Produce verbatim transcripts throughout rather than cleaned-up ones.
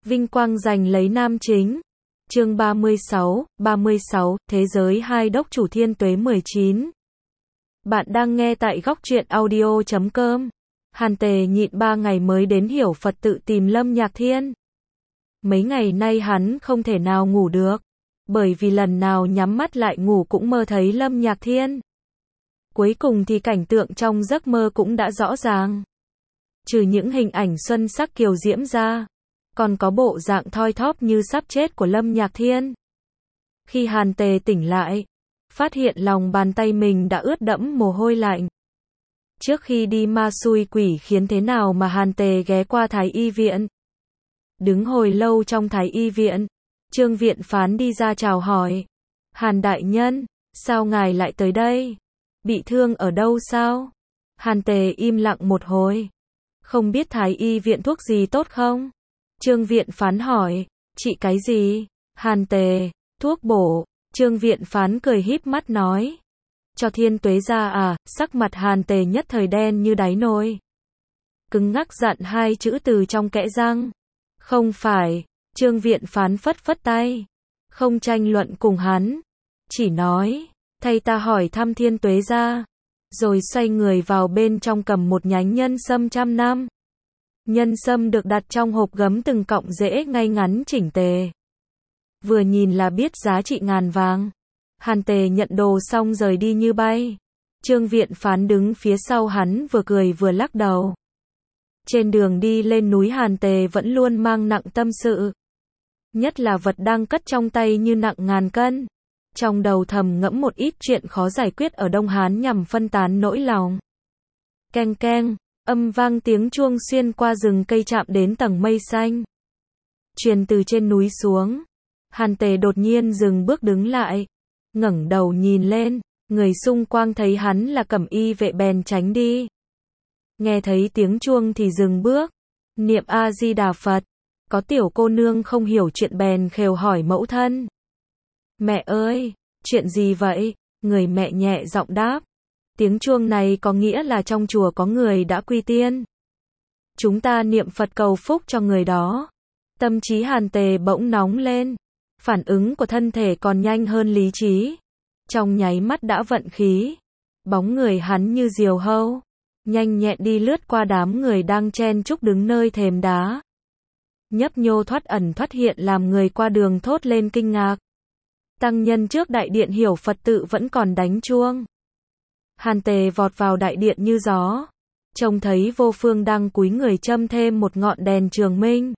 Vinh quang giành lấy nam chính. Chương ba mươi sáu, ba mươi sáu, Thế giới hai đốc chủ Thiên Tuế mười chín. Bạn đang nghe tại góc truyện audio chấm com. Hàn Tề nhịn ba ngày mới đến hiểu Phật tự tìm Lâm Nhạc Thiên. Mấy ngày nay hắn không thể nào ngủ được, bởi vì lần nào nhắm mắt lại ngủ cũng mơ thấy Lâm Nhạc Thiên. Cuối cùng thì cảnh tượng trong giấc mơ cũng đã rõ ràng. Trừ những hình ảnh xuân sắc kiều diễm ra, còn có bộ dạng thoi thóp như sắp chết của Lâm Nhạc Thiên. Khi Hàn Tề tỉnh lại, phát hiện lòng bàn tay mình đã ướt đẫm mồ hôi lạnh. Trước khi đi ma xui quỷ khiến thế nào mà Hàn Tề ghé qua Thái Y viện. Đứng hồi lâu trong Thái Y viện, Trương viện phán đi ra chào hỏi. Hàn đại nhân, sao ngài lại tới đây? Bị thương ở đâu sao? Hàn Tề im lặng một hồi. Không biết Thái Y viện thuốc gì tốt không? Trương viện phán hỏi. Trị cái gì? Hàn Tề, thuốc bổ. Trương viện phán cười híp mắt nói. Cho Thiên Tuế ra à? Sắc mặt Hàn Tề nhất thời đen như đáy nồi. Cứng ngắc dặn hai chữ từ trong kẽ răng. Không phải. Trương viện phán phất phất tay. Không tranh luận cùng hắn. Chỉ nói, thay ta hỏi thăm Thiên Tuế ra. Rồi xoay người vào bên trong cầm một nhánh nhân sâm trăm năm. Nhân sâm được đặt trong hộp gấm từng cọng rễ ngay ngắn chỉnh tề. Vừa nhìn là biết giá trị ngàn vàng. Hàn Tề nhận đồ xong rời đi như bay. Trương viện phán đứng phía sau hắn vừa cười vừa lắc đầu. Trên đường đi lên núi Hàn Tề vẫn luôn mang nặng tâm sự. Nhất là vật đang cất trong tay như nặng ngàn cân. Trong đầu thầm ngẫm một ít chuyện khó giải quyết ở Đông Hán nhằm phân tán nỗi lòng. Keng keng, âm vang tiếng chuông xuyên qua rừng cây chạm đến tầng mây xanh. Truyền từ trên núi xuống. Hàn Tề đột nhiên dừng bước đứng lại. Ngẩng đầu nhìn lên, người xung quanh thấy hắn là Cẩm Y vệ bèn tránh đi. Nghe thấy tiếng chuông thì dừng bước. Niệm A-di-đà Phật. Có tiểu cô nương không hiểu chuyện bèn khều hỏi mẫu thân. Mẹ ơi, chuyện gì vậy? Người mẹ nhẹ giọng đáp. Tiếng chuông này có nghĩa là trong chùa có người đã quy tiên. Chúng ta niệm Phật cầu phúc cho người đó. Tâm trí Hàn Tề bỗng nóng lên. Phản ứng của thân thể còn nhanh hơn lý trí. Trong nháy mắt đã vận khí. Bóng người hắn như diều hâu. Nhanh nhẹn đi lướt qua đám người đang chen chúc đứng nơi thềm đá. Nhấp nhô thoát ẩn thoát hiện làm người qua đường thốt lên kinh ngạc. Tăng nhân trước đại điện hiểu Phật tự vẫn còn đánh chuông. Hàn Tề vọt vào đại điện như gió. Trông thấy Vô Phương đang cúi người châm thêm một ngọn đèn trường minh.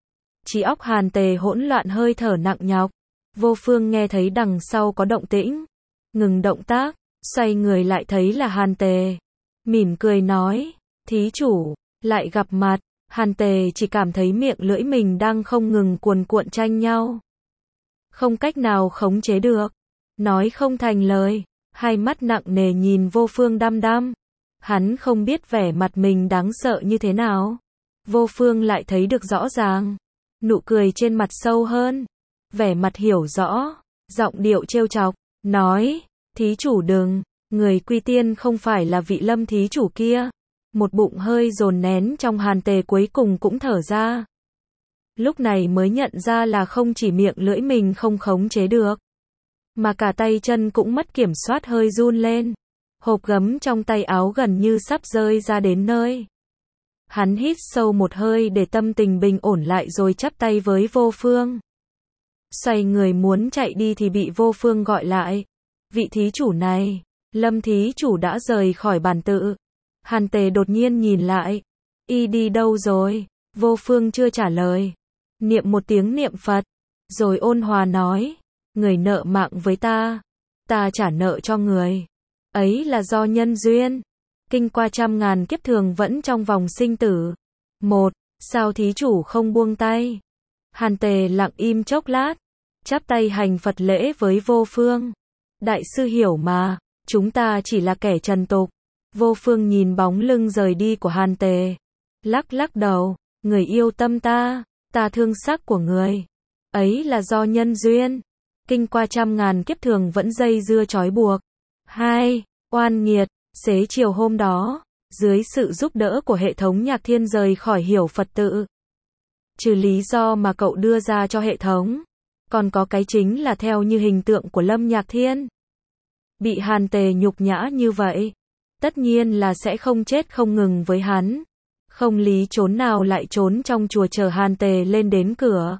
Trí óc Hàn Tề hỗn loạn hơi thở nặng nhọc. Vô Phương nghe thấy đằng sau có động tĩnh. Ngừng động tác, xoay người lại thấy là Hàn Tề. Mỉm cười nói, thí chủ, lại gặp mặt. Hàn Tề chỉ cảm thấy miệng lưỡi mình đang không ngừng cuồn cuộn tranh nhau. Không cách nào khống chế được. Nói không thành lời. Hai mắt nặng nề nhìn Vô Phương đăm đăm. Hắn không biết vẻ mặt mình đáng sợ như thế nào. Vô Phương lại thấy được rõ ràng. Nụ cười trên mặt sâu hơn. Vẻ mặt hiểu rõ. Giọng điệu trêu chọc. Nói, thí chủ đừng. Người quy tiên không phải là vị Lâm thí chủ kia. Một bụng hơi dồn nén trong Hàn Tề cuối cùng cũng thở ra. Lúc này mới nhận ra là không chỉ miệng lưỡi mình không khống chế được. Mà cả tay chân cũng mất kiểm soát hơi run lên. Hộp gấm trong tay áo gần như sắp rơi ra đến nơi. Hắn hít sâu một hơi để tâm tình bình ổn lại rồi chắp tay với Vô Phương. Xoay người muốn chạy đi thì bị Vô Phương gọi lại. Vị thí chủ này, Lâm thí chủ đã rời khỏi bản tự. Hàn Tề đột nhiên nhìn lại. Y đi đâu rồi? Vô Phương chưa trả lời. Niệm một tiếng niệm Phật. Rồi ôn hòa nói. Người nợ mạng với ta. Ta trả nợ cho người. Ấy là do nhân duyên. Kinh qua trăm ngàn kiếp thường vẫn trong vòng sinh tử. Một. Sao thí chủ không buông tay? Hàn Tề lặng im chốc lát. Chắp tay hành Phật lễ với Vô Phương. Đại sư hiểu mà. Chúng ta chỉ là kẻ trần tục. Vô Phương nhìn bóng lưng rời đi của Hàn Tề. Lắc lắc đầu. Người yêu tâm ta. Ta thương sắc của người. Ấy là do nhân duyên. Kinh qua trăm ngàn kiếp thường vẫn dây dưa trói buộc. Hai. Oan nghiệt. Xế chiều hôm đó, dưới sự giúp đỡ của hệ thống Nhạc Thiên rời khỏi hiểu Phật tự. Trừ lý do mà cậu đưa ra cho hệ thống, còn có cái chính là theo như hình tượng của Lâm Nhạc Thiên. Bị Hàn Tề nhục nhã như vậy, tất nhiên là sẽ không chết không ngừng với hắn. Không lý trốn nào lại trốn trong chùa chờ Hàn Tề lên đến cửa.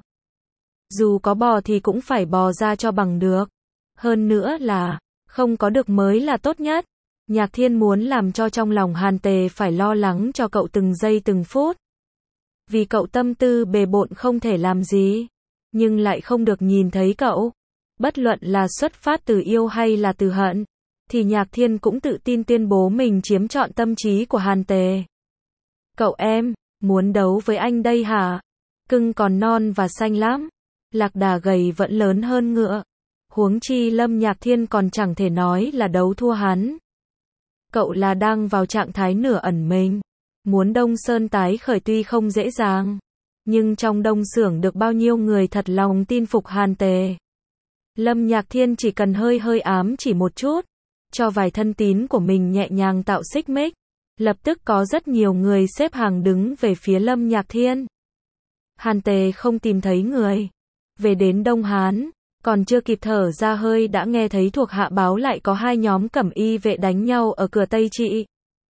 Dù có bò thì cũng phải bò ra cho bằng được. Hơn nữa là, không có được mới là tốt nhất. Nhạc Thiên muốn làm cho trong lòng Hàn Tề phải lo lắng cho cậu từng giây từng phút. Vì cậu tâm tư bề bộn không thể làm gì, nhưng lại không được nhìn thấy cậu. Bất luận là xuất phát từ yêu hay là từ hận, thì Nhạc Thiên cũng tự tin tuyên bố mình chiếm trọn tâm trí của Hàn Tề. Cậu em, muốn đấu với anh đây hả? Cưng còn non và xanh lắm. Lạc Đà gầy vẫn lớn hơn ngựa. Huống chi Lâm Nhạc Thiên còn chẳng thể nói là đấu thua hắn. Cậu là đang vào trạng thái nửa ẩn mình. Muốn Đông Sơn tái khởi tuy không dễ dàng, nhưng trong Đông Xưởng được bao nhiêu người thật lòng tin phục Hàn Tề. Lâm Nhạc Thiên chỉ cần hơi hơi ám chỉ một chút, cho vài thân tín của mình nhẹ nhàng tạo xích mích, lập tức có rất nhiều người xếp hàng đứng về phía Lâm Nhạc Thiên. Hàn Tề không tìm thấy người. Về đến Đông Hán, còn chưa kịp thở ra hơi đã nghe thấy thuộc hạ báo lại có hai nhóm cẩm y vệ đánh nhau ở cửa Tây Trị.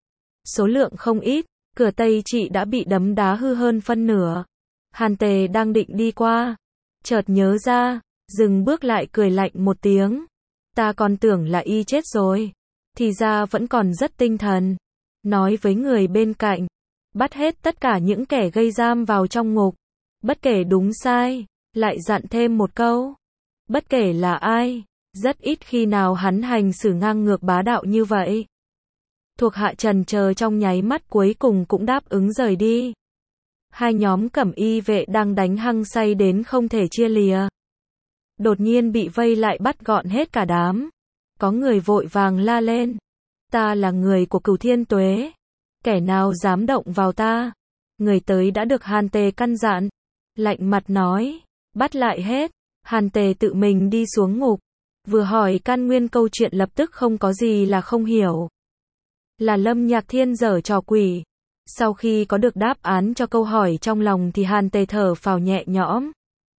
Số lượng không ít, cửa Tây Trị đã bị đấm đá hư hơn phân nửa. Hàn Tề đang định đi qua, chợt nhớ ra, dừng bước lại cười lạnh một tiếng. Ta còn tưởng là y chết rồi, thì ra vẫn còn rất tinh thần. Nói với người bên cạnh, bắt hết tất cả những kẻ gây giam vào trong ngục, bất kể đúng sai, lại dặn thêm một câu. Bất kể là ai, rất ít khi nào hắn hành xử ngang ngược bá đạo như vậy. Thuộc hạ trần chờ trong nháy mắt cuối cùng cũng đáp ứng rời đi. Hai nhóm cẩm y vệ đang đánh hăng say đến không thể chia lìa. Đột nhiên bị vây lại bắt gọn hết cả đám. Có người vội vàng la lên. Ta là người của Cửu Thiên Tuế. Kẻ nào dám động vào ta? Người tới đã được Hàn Tề căn dặn. Lạnh mặt nói. Bắt lại hết. Hàn Tề tự mình đi xuống ngục. Vừa hỏi căn nguyên câu chuyện lập tức không có gì là không hiểu. Là Lâm Nhạc Thiên giở trò quỷ. Sau khi có được đáp án cho câu hỏi trong lòng thì Hàn Tề thở phào nhẹ nhõm.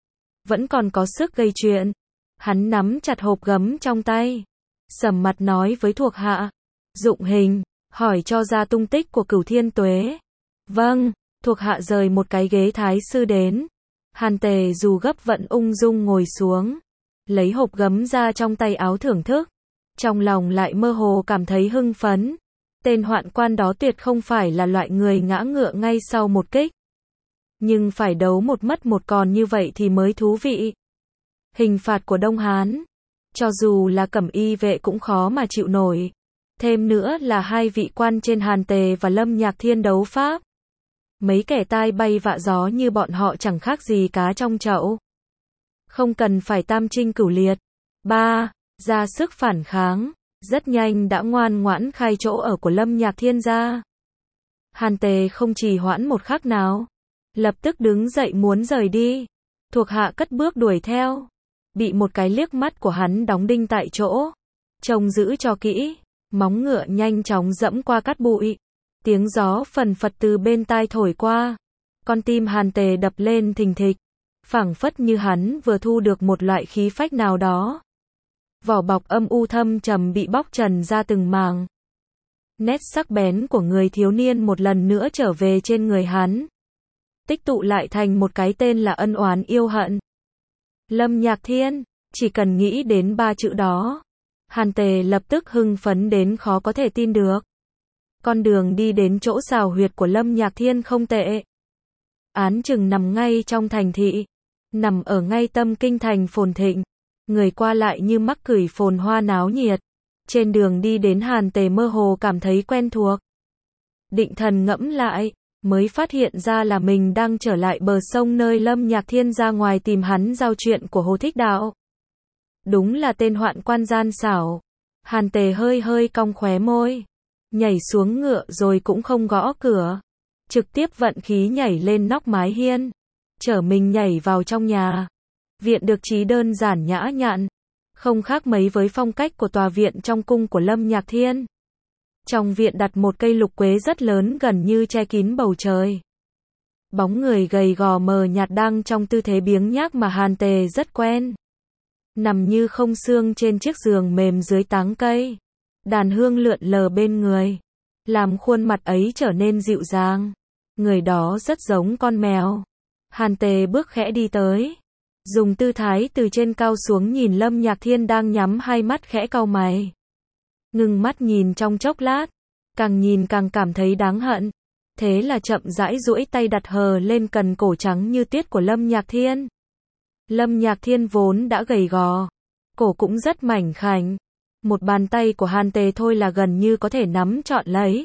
Vẫn còn có sức gây chuyện. Hắn nắm chặt hộp gấm trong tay. Sầm mặt nói với thuộc hạ. Dụng hình, hỏi cho ra tung tích của Cửu Thiên Tuế. Vâng, thuộc hạ rời một cái ghế thái sư đến. Hàn Tề dù gấp vẫn ung dung ngồi xuống. Lấy hộp gấm ra trong tay áo thưởng thức. Trong lòng lại mơ hồ cảm thấy hưng phấn. Tên hoạn quan đó tuyệt không phải là loại người ngã ngựa ngay sau một kích. Nhưng phải đấu một mất một còn như vậy thì mới thú vị. Hình phạt của Đông Hán, cho dù là cẩm y vệ cũng khó mà chịu nổi. Thêm nữa là hai vị quan trên Hàn Tề và Lâm Nhạc Thiên đấu pháp. Mấy kẻ tai bay vạ gió như bọn họ chẳng khác gì cá trong chậu. Không cần phải tam trinh cửu liệt. Ba, ra sức phản kháng. Rất nhanh đã ngoan ngoãn khai chỗ ở của Lâm Nhạc Thiên ra. Hàn Tề không trì hoãn một khắc nào. Lập tức đứng dậy muốn rời đi. Thuộc hạ cất bước đuổi theo. Bị một cái liếc mắt của hắn đóng đinh tại chỗ. Trông giữ cho kỹ. Móng ngựa nhanh chóng dẫm qua cát bụi. Tiếng gió phần phật từ bên tai thổi qua. Con tim Hàn Tề đập lên thình thịch. Phảng phất như hắn vừa thu được một loại khí phách nào đó. Vỏ bọc âm u thâm trầm bị bóc trần ra từng màng. Nét sắc bén của người thiếu niên một lần nữa trở về trên người hắn. Tích tụ lại thành một cái tên là ân oán yêu hận. Lâm Nhạc Thiên, chỉ cần nghĩ đến ba chữ đó. Hàn Tề lập tức hưng phấn đến khó có thể tin được. Con đường đi đến chỗ xào huyệt của Lâm Nhạc Thiên không tệ. Án chừng nằm ngay trong thành thị. Nằm ở ngay tâm kinh thành phồn thịnh. Người qua lại như mắc cửi phồn hoa náo nhiệt. Trên đường đi đến Hàn Tề mơ hồ cảm thấy quen thuộc. Định thần ngẫm lại, mới phát hiện ra là mình đang trở lại bờ sông nơi Lâm Nhạc Thiên ra ngoài tìm hắn giao chuyện của Hồ Thích Đạo. Đúng là tên hoạn quan gian xảo. Hàn Tề hơi hơi cong khóe môi. Nhảy xuống ngựa rồi cũng không gõ cửa. Trực tiếp vận khí nhảy lên nóc mái hiên. Chở mình nhảy vào trong nhà. Viện được trí đơn giản nhã nhặn. Không khác mấy với phong cách của tòa viện trong cung của Lâm Nhạc Thiên. Trong viện đặt một cây lục quế rất lớn gần như che kín bầu trời. Bóng người gầy gò mờ nhạt đang trong tư thế biếng nhác mà Hàn Tề rất quen. Nằm như không xương trên chiếc giường mềm dưới táng cây. Đàn hương lượn lờ bên người, làm khuôn mặt ấy trở nên dịu dàng. Người đó rất giống con mèo. Hàn Tề bước khẽ đi tới, dùng tư thái từ trên cao xuống nhìn Lâm Nhạc Thiên đang nhắm hai mắt khẽ cau mày. Ngừng mắt nhìn trong chốc lát, càng nhìn càng cảm thấy đáng hận. Thế là chậm rãi duỗi tay đặt hờ lên cần cổ trắng như tuyết của Lâm Nhạc Thiên. Lâm Nhạc Thiên vốn đã gầy gò, cổ cũng rất mảnh khảnh. Một bàn tay của Hàn Tề thôi là gần như có thể nắm trọn lấy.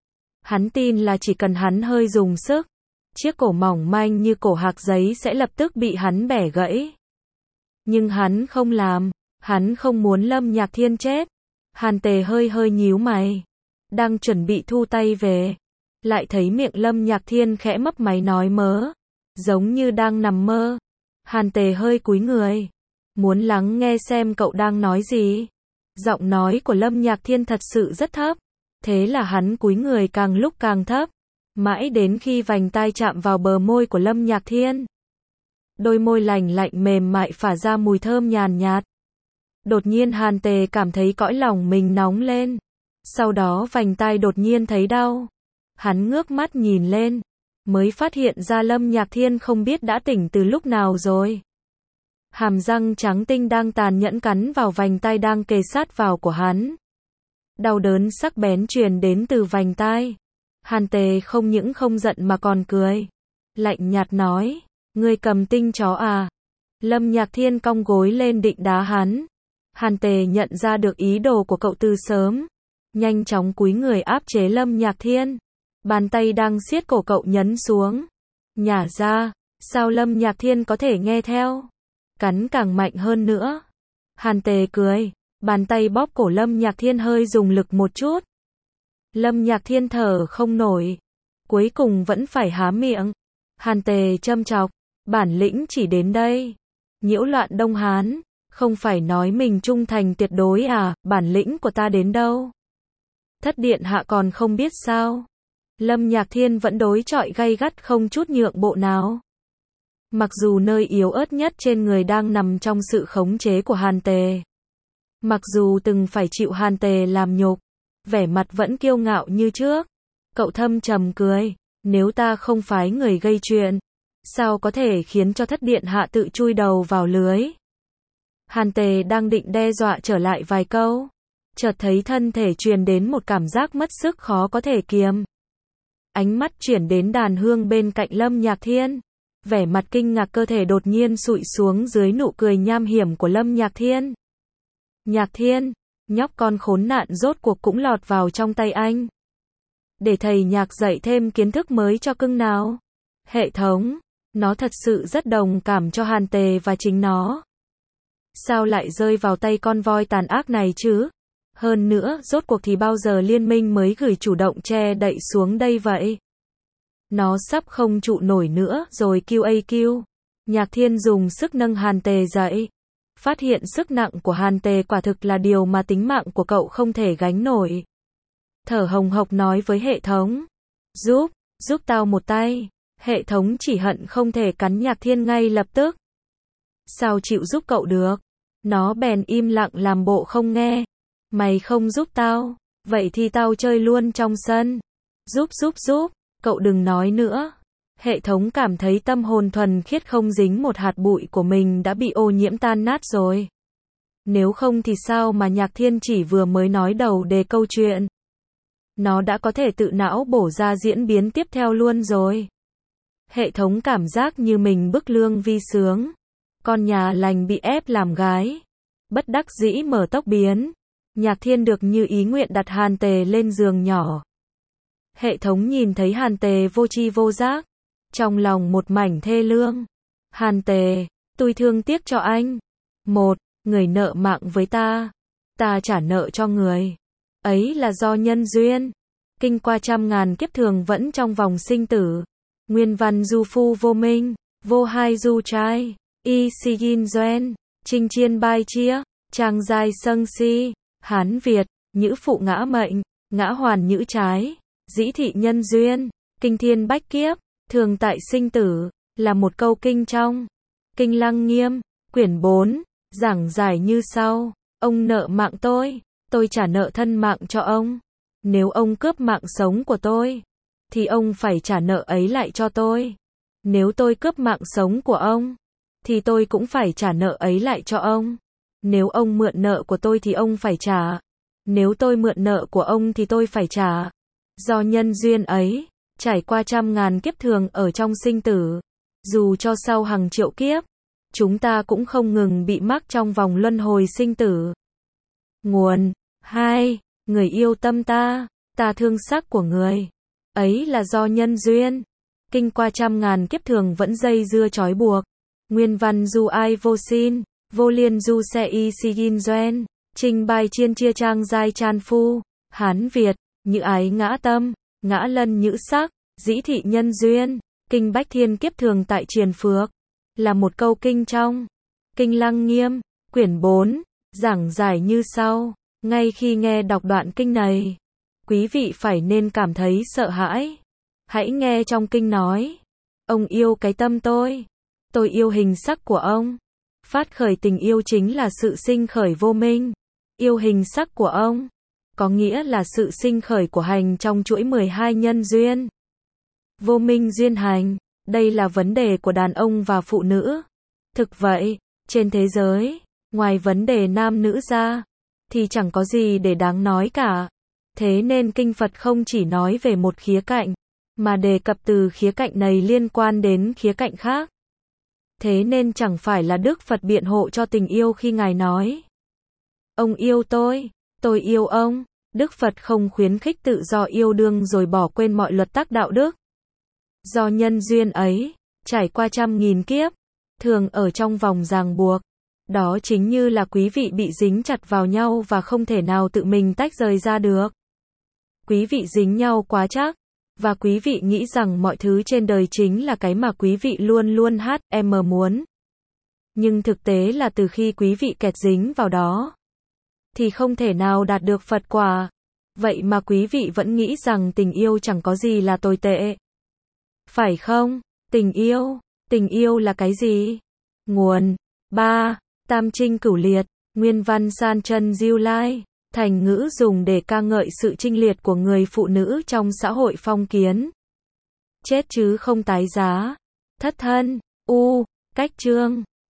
Hắn tin là chỉ cần hắn hơi dùng sức, chiếc cổ mỏng manh như cổ hạc giấy sẽ lập tức bị hắn bẻ gãy. Nhưng hắn không làm, hắn không muốn Lâm Nhạc Thiên chết. Hàn Tề hơi hơi nhíu mày, đang chuẩn bị thu tay về, lại thấy miệng Lâm Nhạc Thiên khẽ mấp máy nói mớ, giống như đang nằm mơ. Hàn Tề hơi cúi người, muốn lắng nghe xem cậu đang nói gì. Giọng nói của Lâm Nhạc Thiên thật sự rất thấp, thế là hắn cúi người càng lúc càng thấp, mãi đến khi vành tai chạm vào bờ môi của Lâm Nhạc Thiên. Đôi môi lành lạnh mềm mại phả ra mùi thơm nhàn nhạt. Đột nhiên Hàn Tề cảm thấy cõi lòng mình nóng lên, sau đó vành tai đột nhiên thấy đau. Hắn ngước mắt nhìn lên, mới phát hiện ra Lâm Nhạc Thiên không biết đã tỉnh từ lúc nào rồi. Hàm răng trắng tinh đang tàn nhẫn cắn vào vành tai đang kề sát vào của hắn. Đau đớn sắc bén truyền đến từ vành tai. Hàn Tề không những không giận mà còn cười. Lạnh nhạt nói, ngươi cầm tinh chó à? Lâm Nhạc Thiên cong gối lên định đá hắn. Hàn Tề nhận ra được ý đồ của cậu từ sớm, nhanh chóng cúi người áp chế Lâm Nhạc Thiên. Bàn tay đang siết cổ cậu nhấn xuống. Nhả ra, sao Lâm Nhạc Thiên có thể nghe theo? Cắn càng mạnh hơn nữa. Hàn Tề cười, bàn tay bóp cổ Lâm Nhạc Thiên hơi dùng lực một chút. Lâm Nhạc Thiên thở không nổi, cuối cùng vẫn phải há miệng. Hàn Tề châm chọc, bản lĩnh chỉ đến đây. Nhiễu loạn Đông Hán, không phải nói mình trung thành tuyệt đối à, bản lĩnh của ta đến đâu? Thất điện hạ còn không biết sao? Lâm Nhạc Thiên vẫn đối chọi gay gắt không chút nhượng bộ nào. Mặc dù nơi yếu ớt nhất trên người đang nằm trong sự khống chế của Hàn Tề. Mặc dù từng phải chịu Hàn Tề làm nhục, vẻ mặt vẫn kiêu ngạo như trước. Cậu thâm trầm cười, nếu ta không phái người gây chuyện, sao có thể khiến cho thất điện hạ tự chui đầu vào lưới? Hàn Tề đang định đe dọa trở lại vài câu, chợt thấy thân thể truyền đến một cảm giác mất sức khó có thể kiềm. Ánh mắt chuyển đến đàn hương bên cạnh Lâm Nhạc Thiên. Vẻ mặt kinh ngạc cơ thể đột nhiên sụi xuống dưới nụ cười nham hiểm của Lâm Nhạc Thiên. Nhạc Thiên, nhóc con khốn nạn rốt cuộc cũng lọt vào trong tay anh. Để thầy Nhạc dạy thêm kiến thức mới cho cưng nào. Hệ thống, nó thật sự rất đồng cảm cho Hàn Tề và chính nó. Sao lại rơi vào tay con voi tàn ác này chứ? Hơn nữa, rốt cuộc thì bao giờ liên minh mới gửi chủ động che đậy xuống đây vậy? Nó sắp không trụ nổi nữa rồi quy a quy. Nhạc Thiên dùng sức nâng Hàn Tề dậy. Phát hiện sức nặng của Hàn Tề quả thực là điều mà tính mạng của cậu không thể gánh nổi. Thở hồng hộc nói với hệ thống. Giúp, giúp tao một tay. Hệ thống chỉ hận không thể cắn Nhạc Thiên ngay lập tức. Sao chịu giúp cậu được? Nó bèn im lặng làm bộ không nghe. Mày không giúp tao, vậy thì tao chơi luôn trong sân. Giúp giúp giúp, cậu đừng nói nữa. Hệ thống cảm thấy tâm hồn thuần khiết không dính một hạt bụi của mình đã bị ô nhiễm tan nát rồi. Nếu không thì sao mà Nhạc Thiên chỉ vừa mới nói đầu đề câu chuyện. Nó đã có thể tự não bổ ra diễn biến tiếp theo luôn rồi. Hệ thống cảm giác như mình bức lương vi sướng. Con nhà lành bị ép làm gái. Bất đắc dĩ mở tốc biến. Nhạc Thiên được như ý nguyện đặt Hàn Tề lên giường nhỏ. Hệ thống nhìn thấy Hàn Tề vô tri vô giác, trong lòng một mảnh thê lương. Hàn Tề, tôi thương tiếc cho anh. Một, người nợ mạng với ta, ta trả nợ cho người. Ấy là do nhân duyên. Kinh qua trăm ngàn kiếp thường vẫn trong vòng sinh tử. Nguyên văn du phu vô minh, vô hai du trai, y si yin doen, trinh chiên bai chia, trang giai sâng si. Hán Việt, nhữ phụ ngã mệnh, ngã hoàn nhữ trái, dĩ thị nhân duyên, kinh thiên bách kiếp, thường tại sinh tử, là một câu kinh trong Kinh Lăng Nghiêm, quyển bốn, giảng giải như sau. Ông nợ mạng tôi, tôi trả nợ thân mạng cho ông. Nếu ông cướp mạng sống của tôi, thì ông phải trả nợ ấy lại cho tôi. Nếu tôi cướp mạng sống của ông, thì tôi cũng phải trả nợ ấy lại cho ông. Nếu ông mượn nợ của tôi thì ông phải trả. Nếu tôi mượn nợ của ông thì tôi phải trả. Do nhân duyên ấy, trải qua trăm ngàn kiếp thường ở trong sinh tử, dù cho sau hàng triệu kiếp, chúng ta cũng không ngừng bị mắc trong vòng luân hồi sinh tử. Nguồn hai. Người yêu tâm ta, ta thương sắc của người. Ấy là do nhân duyên. Kinh qua trăm ngàn kiếp thường vẫn dây dưa trói buộc. Nguyên văn du ai vô xin, vô liên du xe y sigin doen. Trình bài chiên chia trang giai chan phu. Hán Việt, như ái ngã tâm, ngã lân nhữ sắc, dĩ thị nhân duyên. Kinh bách thiên kiếp thường tại triền phước, là một câu kinh trong Kinh Lăng Nghiêm, quyển bốn, giảng giải như sau. Ngay khi nghe đọc đoạn kinh này, quý vị phải nên cảm thấy sợ hãi. Hãy nghe trong kinh nói, ông yêu cái tâm tôi, tôi yêu hình sắc của ông. Phát khởi tình yêu chính là sự sinh khởi vô minh. Yêu hình sắc của ông, có nghĩa là sự sinh khởi của hành trong chuỗi mười hai nhân duyên. Vô minh duyên hành, đây là vấn đề của đàn ông và phụ nữ. Thực vậy, trên thế giới, ngoài vấn đề nam nữ ra, thì chẳng có gì để đáng nói cả. Thế nên Kinh Phật không chỉ nói về một khía cạnh, mà đề cập từ khía cạnh này liên quan đến khía cạnh khác. Thế nên chẳng phải là Đức Phật biện hộ cho tình yêu khi Ngài nói: ông yêu tôi, tôi yêu ông. Đức Phật không khuyến khích tự do yêu đương rồi bỏ quên mọi luật tắc đạo đức. Do nhân duyên ấy, trải qua trăm nghìn kiếp, thường ở trong vòng ràng buộc. Đó chính như là quý vị bị dính chặt vào nhau và không thể nào tự mình tách rời ra được. Quý vị dính nhau quá chắc, và quý vị nghĩ rằng mọi thứ trên đời chính là cái mà quý vị luôn luôn hát em muốn. Nhưng thực tế là từ khi quý vị kẹt dính vào đó, thì không thể nào đạt được Phật quả. Vậy mà quý vị vẫn nghĩ rằng tình yêu chẳng có gì là tồi tệ. Phải không? Tình yêu, tình yêu là cái gì? Nguồn ba. Tam Trinh Cửu Liệt, nguyên văn San Chân Diêu Lai, thành ngữ dùng để ca ngợi sự chinh liệt của người phụ nữ trong xã hội phong kiến. Chết chứ không tái giá. Thất thân, u, cách chương.